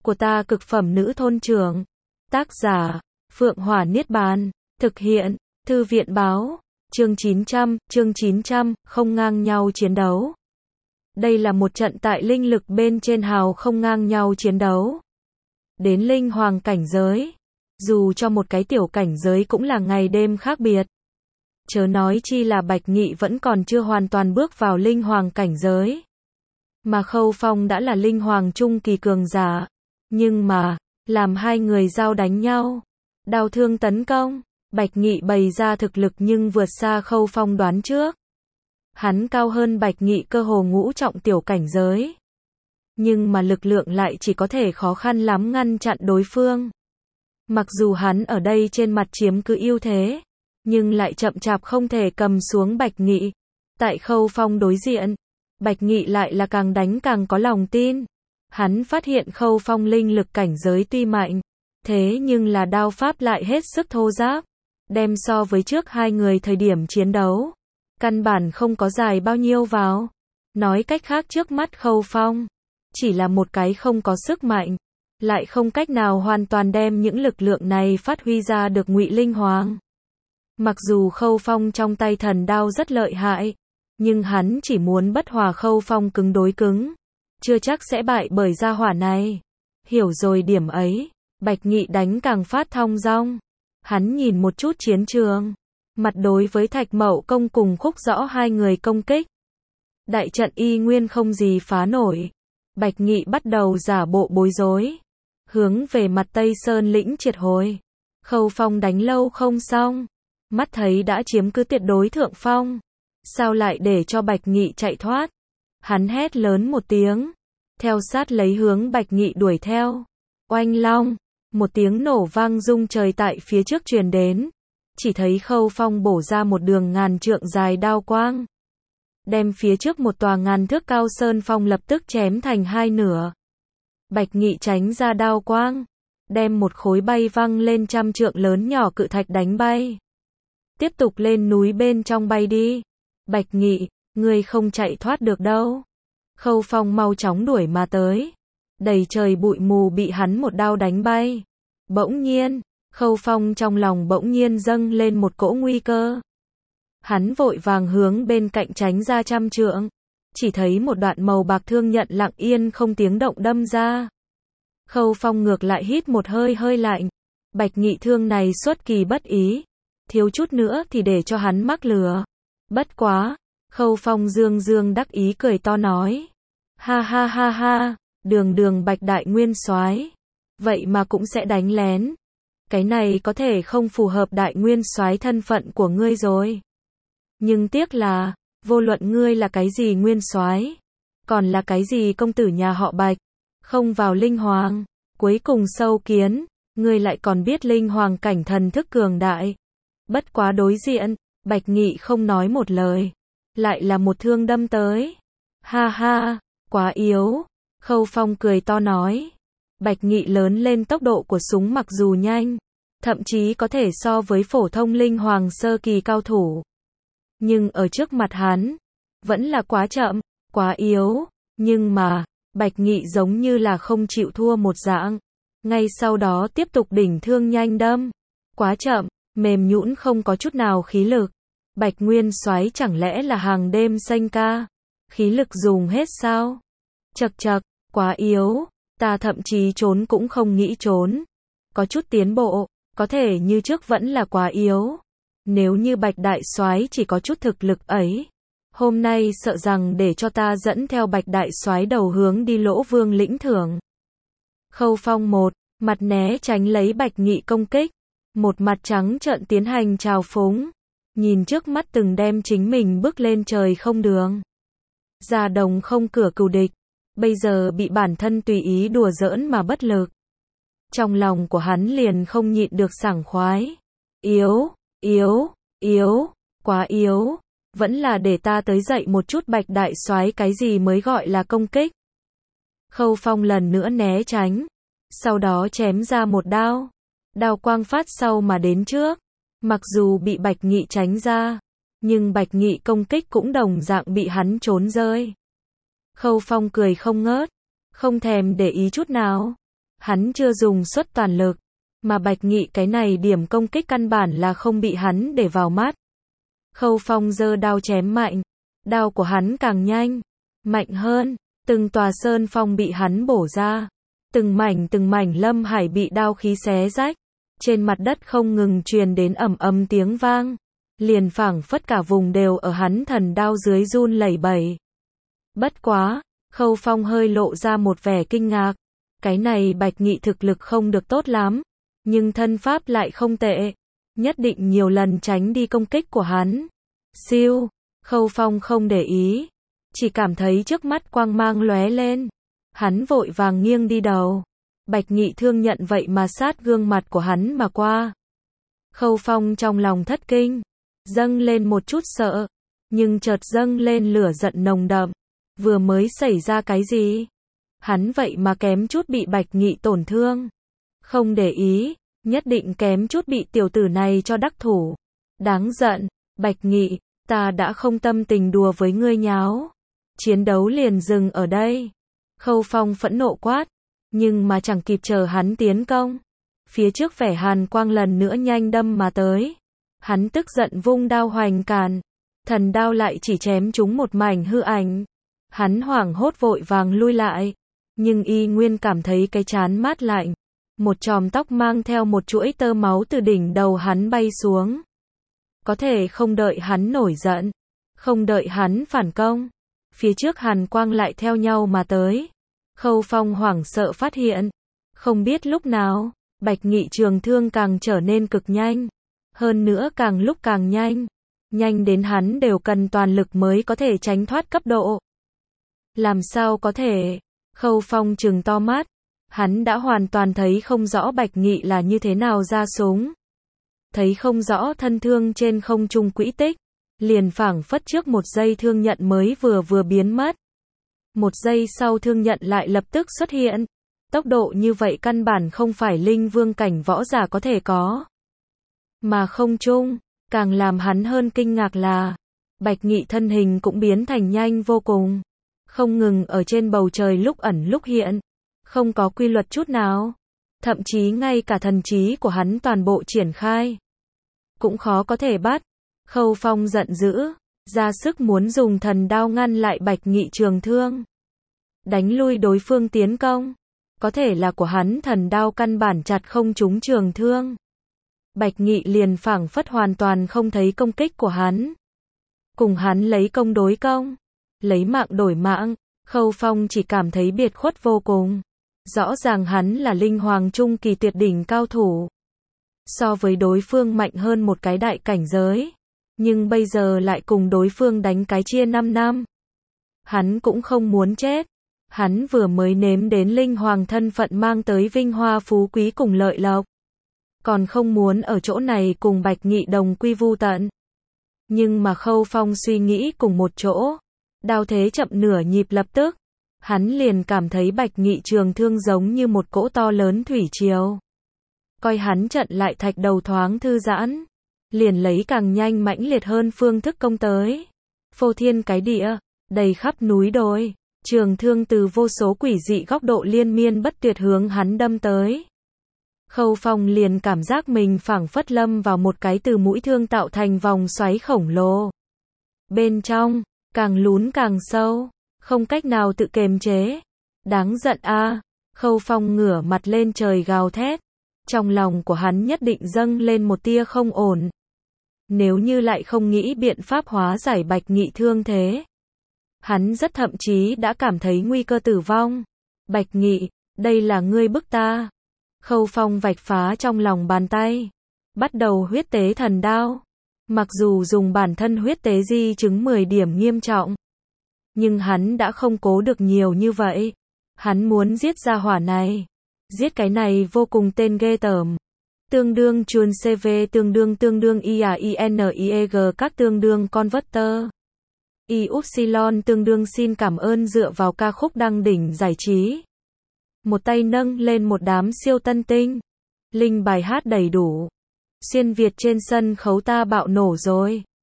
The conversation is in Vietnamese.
của ta cực phẩm nữ thôn trưởng. Tác giả, Phượng Hỏa Niết Bàn. Thực hiện, Thư viện báo. Chương 900, không ngang nhau chiến đấu. Đây là một trận tại linh lực bên trên hào không ngang nhau chiến đấu. Đến linh hoàng cảnh giới. Dù cho một cái tiểu cảnh giới cũng là ngày đêm khác biệt. Chớ nói chi là Bạch Nghị vẫn còn chưa hoàn toàn bước vào linh hoàng cảnh giới. Mà Khâu Phong đã là linh hoàng trung kỳ cường giả. Nhưng mà, làm hai người giao đánh nhau. Đao thương tấn công. Bạch Nghị bày ra thực lực nhưng vượt xa Khâu Phong đoán trước. Hắn cao hơn Bạch Nghị cơ hồ ngũ trọng tiểu cảnh giới. Nhưng mà lực lượng lại chỉ có thể khó khăn lắm ngăn chặn đối phương. Mặc dù hắn ở đây trên mặt chiếm cứ ưu thế, nhưng lại chậm chạp không thể cầm xuống Bạch Nghị. Tại Khâu Phong đối diện, Bạch Nghị lại là càng đánh càng có lòng tin. Hắn phát hiện Khâu Phong linh lực cảnh giới tuy mạnh, thế nhưng là đao pháp lại hết sức thô ráp. Đem so với trước hai người thời điểm chiến đấu, căn bản không có dài bao nhiêu vào. Nói cách khác trước mắt Khâu Phong, chỉ là một cái không có sức mạnh, lại không cách nào hoàn toàn đem những lực lượng này phát huy ra được Ngụy Linh Hoàng. Mặc dù Khâu Phong trong tay thần đao rất lợi hại, nhưng hắn chỉ muốn bất hòa Khâu Phong cứng đối cứng, chưa chắc sẽ bại bởi gia hỏa này. Hiểu rồi điểm ấy, Bạch Nghị đánh càng phát thong dong. Hắn nhìn một chút chiến trường, mặt đối với Thạch Mậu Công cùng Khúc Rõ hai người công kích. Đại trận y nguyên không gì phá nổi. Bạch Nghị bắt đầu giả bộ bối rối, hướng về mặt Tây Sơn lĩnh triệt hồi. Khâu Phong đánh lâu không xong, mắt thấy đã chiếm cứ tuyệt đối thượng phong, sao lại để cho Bạch Nghị chạy thoát? Hắn hét lớn một tiếng, theo sát lấy hướng Bạch Nghị đuổi theo. Oanh long, một tiếng nổ vang rung trời tại phía trước truyền đến, chỉ thấy Khâu Phong bổ ra một đường ngàn trượng dài đao quang, đem phía trước một tòa ngàn thước cao sơn phong lập tức chém thành hai nửa. Bạch Nghị tránh ra đao quang, đem một khối bay văng lên trăm trượng lớn nhỏ cự thạch đánh bay. Tiếp tục lên núi bên trong bay đi. Bạch Nghị, ngươi không chạy thoát được đâu. Khâu Phong mau chóng đuổi mà tới. Đầy trời bụi mù bị hắn một đao đánh bay. Bỗng nhiên, Khâu Phong trong lòng bỗng nhiên dâng lên một cỗ nguy cơ. Hắn vội vàng hướng bên cạnh tránh ra trăm trượng. Chỉ thấy một đoạn màu bạc thương nhận lặng yên không tiếng động đâm ra. Khâu Phong ngược lại hít một hơi hơi lạnh. Bạch Nghị thương này xuất kỳ bất ý, thiếu chút nữa thì để cho hắn mắc lừa. Bất quá, Khâu Phong dương dương đắc ý cười to nói. Ha ha ha ha, đường Bạch Đại Nguyên Soái, vậy mà cũng sẽ đánh lén. Cái này có thể không phù hợp Đại Nguyên Soái thân phận của ngươi rồi. Nhưng tiếc là, vô luận ngươi là cái gì nguyên soái, còn là cái gì công tử nhà họ Bạch, không vào linh hoàng, cuối cùng sâu kiến, ngươi lại còn biết linh hoàng cảnh thần thức cường đại. Bất quá đối diện, Bạch Nghị không nói một lời, lại là một thương đâm tới. Ha ha, quá yếu. Khâu Phong cười to nói. Bạch Nghị lớn lên tốc độ của súng mặc dù nhanh, thậm chí có thể so với phổ thông linh hoàng sơ kỳ cao thủ, nhưng ở trước mặt hắn, vẫn là quá chậm, quá yếu. Nhưng mà, Bạch Nghị giống như là không chịu thua một dạng. Ngay sau đó tiếp tục đỉnh thương nhanh đâm. Quá chậm, mềm nhũn không có chút nào khí lực. Bạch Nguyên Soái chẳng lẽ là hàng đêm sanh ca? Khí lực dùng hết sao? Chậc chậc, quá yếu. Ta thậm chí trốn cũng không nghĩ trốn. Có chút tiến bộ, có thể như trước vẫn là quá yếu. Nếu như Bạch Đại Soái chỉ có chút thực lực ấy, hôm nay sợ rằng để cho ta dẫn theo Bạch Đại Soái đầu hướng đi Lỗ Vương lĩnh thưởng. Khâu Phong một mặt né tránh lấy Bạch Nghị công kích, một mặt trắng trợn tiến hành trào phúng, nhìn trước mắt từng đem chính mình bước lên trời không đường. Già đồng không cửa cừu địch, bây giờ bị bản thân tùy ý đùa giỡn mà bất lực. Trong lòng của hắn liền không nhịn được sảng khoái. Yếu, quá yếu. Vẫn là để ta tới dạy một chút Bạch Đại Soái cái gì mới gọi là công kích. Khâu Phong lần nữa né tránh, sau đó chém ra một đao. Đao quang phát sau mà đến trước. Mặc dù bị Bạch Nghị tránh ra, nhưng Bạch Nghị công kích cũng đồng dạng bị hắn trốn rơi. Khâu Phong cười không ngớt, không thèm để ý chút nào. Hắn chưa dùng suất toàn lực, mà Bạch Nghị cái này điểm công kích căn bản là không bị hắn để vào mắt. Khâu Phong giơ đao chém mạnh, đao của hắn càng nhanh, mạnh hơn, từng tòa sơn phong bị hắn bổ ra, từng mảnh lâm hải bị đao khí xé rách, trên mặt đất không ngừng truyền đến ầm ầm tiếng vang, liền phảng phất cả vùng đều ở hắn thần đao dưới run lẩy bẩy. Bất quá, Khâu Phong hơi lộ ra một vẻ kinh ngạc, cái này Bạch Nghị thực lực không được tốt lắm, nhưng thân pháp lại không tệ, nhất định nhiều lần tránh đi công kích của hắn. Siêu, Khâu Phong không để ý, chỉ cảm thấy trước mắt quang mang lóe lên, hắn vội vàng nghiêng đi đầu. Bạch Nghị thương nhận vậy mà sát gương mặt của hắn mà qua. Khâu Phong trong lòng thất kinh, dâng lên một chút sợ, nhưng chợt dâng lên lửa giận nồng đậm. Vừa mới xảy ra cái gì? Hắn vậy mà kém chút bị Bạch Nghị tổn thương. Không để ý, nhất định kém chút bị tiểu tử này cho đắc thủ. Đáng giận, Bạch Nghị, ta đã không tâm tình đùa với ngươi nháo. Chiến đấu liền dừng ở đây. Khâu Phong phẫn nộ quát, nhưng mà chẳng kịp chờ hắn tiến công. Phía trước vẻ hàn quang lần nữa nhanh đâm mà tới. Hắn tức giận vung đao hoành càn, thần đao lại chỉ chém trúng một mảnh hư ảnh. Hắn hoảng hốt vội vàng lui lại, nhưng y nguyên cảm thấy cái trán mát lạnh. Một chòm tóc mang theo một chuỗi tơ máu từ đỉnh đầu hắn bay xuống. Có thể không đợi hắn nổi giận, không đợi hắn phản công, phía trước hàn quang lại theo nhau mà tới. Khâu Phong hoảng sợ phát hiện, không biết lúc nào, Bạch Nghị trường thương càng trở nên cực nhanh, hơn nữa càng lúc càng nhanh, nhanh đến hắn đều cần toàn lực mới có thể tránh thoát cấp độ. Làm sao có thể? Khâu Phong trừng to mắt, hắn đã hoàn toàn thấy không rõ Bạch Nghị là như thế nào ra súng. Thấy không rõ thân thương trên không trung quỹ tích, liền phảng phất trước một giây thương nhận mới vừa biến mất. Một giây sau thương nhận lại lập tức xuất hiện. Tốc độ như vậy căn bản không phải linh vương cảnh võ giả có thể có. Mà không trung, càng làm hắn hơn kinh ngạc là, Bạch Nghị thân hình cũng biến thành nhanh vô cùng. Không ngừng ở trên bầu trời lúc ẩn lúc hiện, không có quy luật chút nào. Thậm chí ngay cả thần trí của hắn toàn bộ triển khai, cũng khó có thể bắt. Khâu Phong giận dữ, ra sức muốn dùng thần đao ngăn lại Bạch Nghị trường thương, đánh lui đối phương tiến công. Có thể là của hắn thần đao căn bản chặt không trúng trường thương. Bạch Nghị liền phảng phất hoàn toàn không thấy công kích của hắn. Cùng hắn lấy công đối công, lấy mạng đổi mạng, Khâu Phong chỉ cảm thấy biệt khuất vô cùng. Rõ ràng hắn là linh hoàng trung kỳ tuyệt đỉnh cao thủ, so với đối phương mạnh hơn một cái đại cảnh giới, nhưng bây giờ lại cùng đối phương đánh cái chia 5 năm. Hắn cũng không muốn chết. Hắn vừa mới nếm đến linh hoàng thân phận mang tới vinh hoa phú quý cùng lợi lộc, còn không muốn ở chỗ này cùng Bạch Nghị đồng quy vu tận. Nhưng mà Khâu Phong suy nghĩ cùng một chỗ, đao thế chậm nửa nhịp lập tức, hắn liền cảm thấy Bạch Nghị trường thương giống như một cỗ to lớn thủy triều. Coi hắn trận lại thạch đầu thoáng thư giãn, liền lấy càng nhanh mãnh liệt hơn phương thức công tới. Phô thiên cái địa, đầy khắp núi đồi, trường thương từ vô số quỷ dị góc độ liên miên bất tuyệt hướng hắn đâm tới. Khâu Phong liền cảm giác mình phảng phất lâm vào một cái từ mũi thương tạo thành vòng xoáy khổng lồ. Bên trong, càng lún càng sâu, không cách nào tự kiềm chế. Đáng giận a! Khâu Phong ngửa mặt lên trời gào thét. Trong lòng của hắn nhất định dâng lên một tia không ổn. Nếu như lại không nghĩ biện pháp hóa giải Bạch Nghị thương thế, hắn rất thậm chí đã cảm thấy nguy cơ tử vong. Bạch Nghị, đây là ngươi bức ta. Khâu Phong vạch phá trong lòng bàn tay, bắt đầu huyết tế thần đao. Mặc dù dùng bản thân huyết tế di chứng 10 điểm nghiêm trọng, nhưng hắn đã không cố được nhiều như vậy. Hắn muốn giết ra hỏa này. Giết cái này vô cùng tên ghê tởm. Tương đương chuồn CV tương đương IAINIEG các tương đương converter. Y-Upsilon tương đương xin cảm ơn dựa vào ca khúc đăng đỉnh giải trí. Một tay nâng lên một đám siêu tân tinh. Linh bài hát đầy đủ. Xuyên Việt trên sân khấu ta bạo nổ rồi.